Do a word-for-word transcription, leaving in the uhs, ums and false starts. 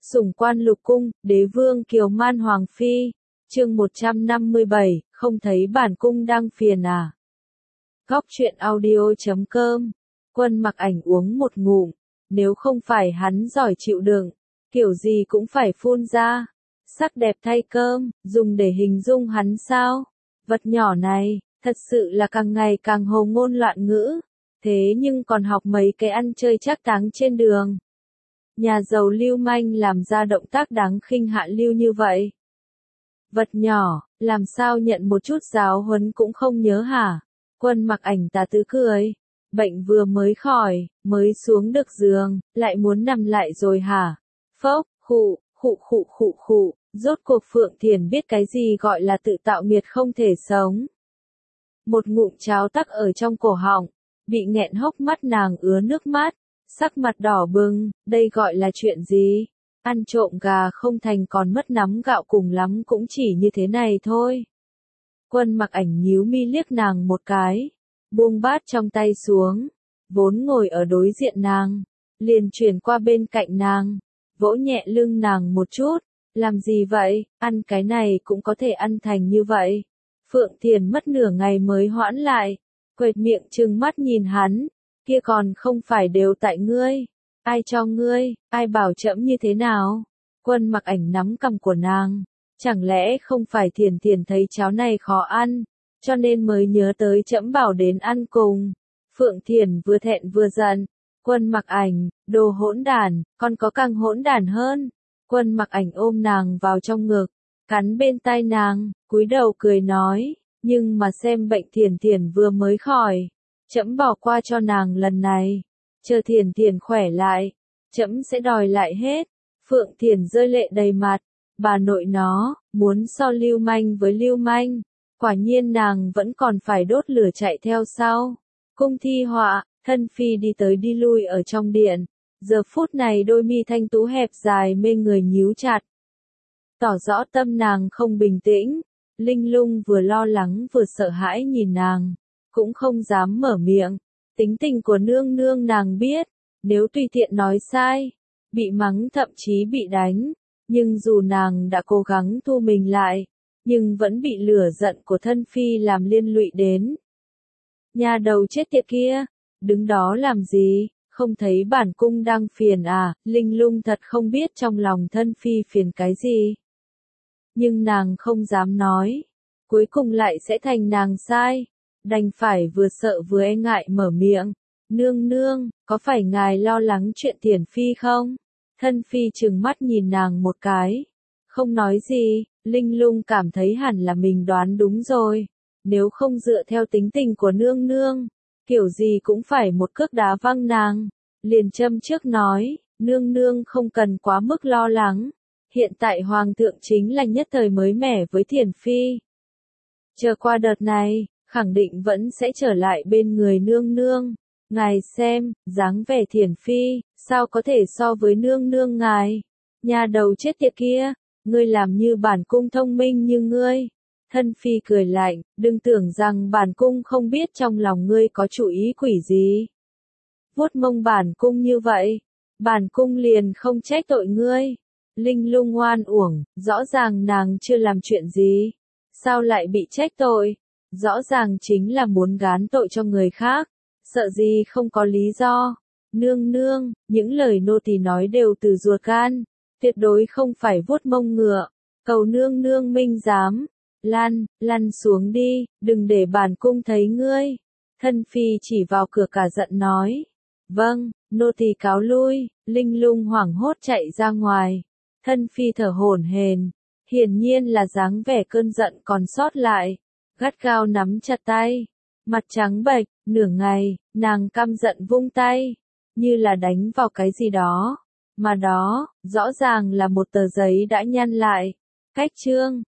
Sủng quan lục cung, đế vương kiều man hoàng phi. Chương một trăm năm mươi bảy, không thấy bản cung đang phiền à? Góc truyện audio chấm com. Quân Mặc Ảnh uống một ngụm, nếu không phải hắn giỏi chịu đựng, kiểu gì cũng phải phun ra. Sắc đẹp thay cơm, dùng để hình dung hắn sao? Vật nhỏ này, thật sự là càng ngày càng hồ ngôn loạn ngữ, thế nhưng còn học mấy cái ăn chơi trác táng trên đường. Nhà giàu lưu manh làm ra động tác đáng khinh hạ lưu như vậy. Vật nhỏ, làm sao nhận một chút giáo huấn cũng không nhớ hả? Quân Mặc Ảnh tà tứ cười. Bệnh vừa mới khỏi, mới xuống được giường, lại muốn nằm lại rồi hả? Phốc, khụ, khụ khụ khụ khụ, rốt cuộc Phượng Thiền biết cái gì gọi là tự tạo nghiệt không thể sống. Một ngụm cháo tắc ở trong cổ họng, bị nghẹn hốc mắt nàng ứa nước mắt, sắc mặt đỏ bừng, đây gọi là chuyện gì? Ăn trộm gà không thành còn mất nắm gạo, cùng lắm cũng chỉ như thế này thôi. Quân Mặc Ảnh nhíu mi liếc nàng một cái, buông bát trong tay xuống, vốn ngồi ở đối diện nàng, liền chuyển qua bên cạnh nàng, vỗ nhẹ lưng nàng một chút, làm gì vậy, ăn cái này cũng có thể ăn thành như vậy. Phượng Thiền mất nửa ngày mới hoãn lại, quệt miệng trừng mắt nhìn hắn, kia còn không phải đều tại ngươi, ai cho ngươi, ai bảo trẫm như thế nào? Quân Mặc Ảnh nắm cằm của nàng, chẳng lẽ không phải Thiền Thiền thấy cháo này khó ăn, cho nên mới nhớ tới trẫm bảo đến ăn cùng. Phượng Thiền vừa thẹn vừa giận, Quân Mặc Ảnh, đồ hỗn đản, còn có càng hỗn đản hơn. Quân Mặc Ảnh ôm nàng vào trong ngực, cắn bên tai nàng, cúi đầu cười nói, nhưng mà xem bệnh Thiền Thiền vừa mới khỏi, trẫm bỏ qua cho nàng lần này, chờ Thiền Thiền khỏe lại, trẫm sẽ đòi lại hết. Phượng Thiền rơi lệ đầy mặt, bà nội nó, muốn so lưu manh với lưu manh, quả nhiên nàng vẫn còn phải đốt lửa chạy theo sau. Cung Thi Họa, thân phi đi tới đi lui ở trong điện, giờ phút này đôi mi thanh tú hẹp dài mê người nhíu chặt, tỏ rõ tâm nàng không bình tĩnh. Linh Lung vừa lo lắng vừa sợ hãi nhìn nàng, cũng không dám mở miệng. Tính tình của nương nương nàng biết, nếu tùy tiện nói sai, bị mắng thậm chí bị đánh, nhưng dù nàng đã cố gắng thu mình lại, nhưng vẫn bị lửa giận của thân phi làm liên lụy đến. Nhà đầu chết tiệt kia, đứng đó làm gì, không thấy bản cung đang phiền à? Linh Lung thật không biết trong lòng thân phi phiền cái gì. Nhưng nàng không dám nói, cuối cùng lại sẽ thành nàng sai, đành phải vừa sợ vừa e ngại mở miệng. Nương nương, có phải ngài lo lắng chuyện Thiền phi không? Thân phi trừng mắt nhìn nàng một cái, không nói gì. Linh Lung cảm thấy hẳn là mình đoán đúng rồi, nếu không dựa theo tính tình của nương nương, kiểu gì cũng phải một cước đá văng nàng. Liền châm trước nói, nương nương không cần quá mức lo lắng, hiện tại hoàng thượng chính là nhất thời mới mẻ với Thiền phi. Chờ qua đợt này, khẳng định vẫn sẽ trở lại bên người nương nương. Ngài xem, dáng vẻ Thiền phi, sao có thể so với nương nương ngài? Nhà đầu chết tiệt kia, ngươi làm như bản cung thông minh như ngươi. Thân phi cười lạnh, đừng tưởng rằng bản cung không biết trong lòng ngươi có chủ ý quỷ gì. Vuốt mông bản cung như vậy, bản cung liền không trách tội ngươi. Linh Lung oan uổng, rõ ràng nàng chưa làm chuyện gì, sao lại bị trách tội? Rõ ràng chính là muốn gán tội cho người khác, sợ gì không có lý do. Nương nương, những lời nô tỳ nói đều từ ruột gan, tuyệt đối không phải vuốt mông ngựa. Cầu nương nương minh giám, lăn, lăn xuống đi, đừng để bản cung thấy ngươi. Thân phi chỉ vào cửa cả giận nói, vâng, nô tỳ cáo lui. Linh Lung hoảng hốt chạy ra ngoài, thân phi thở hổn hển, hiển nhiên là dáng vẻ cơn giận còn sót lại, gắt gao nắm chặt tay, mặt trắng bệch. Nửa ngày, nàng căm giận vung tay, như là đánh vào cái gì đó, mà đó, rõ ràng là một tờ giấy đã nhăn lại. Cách chương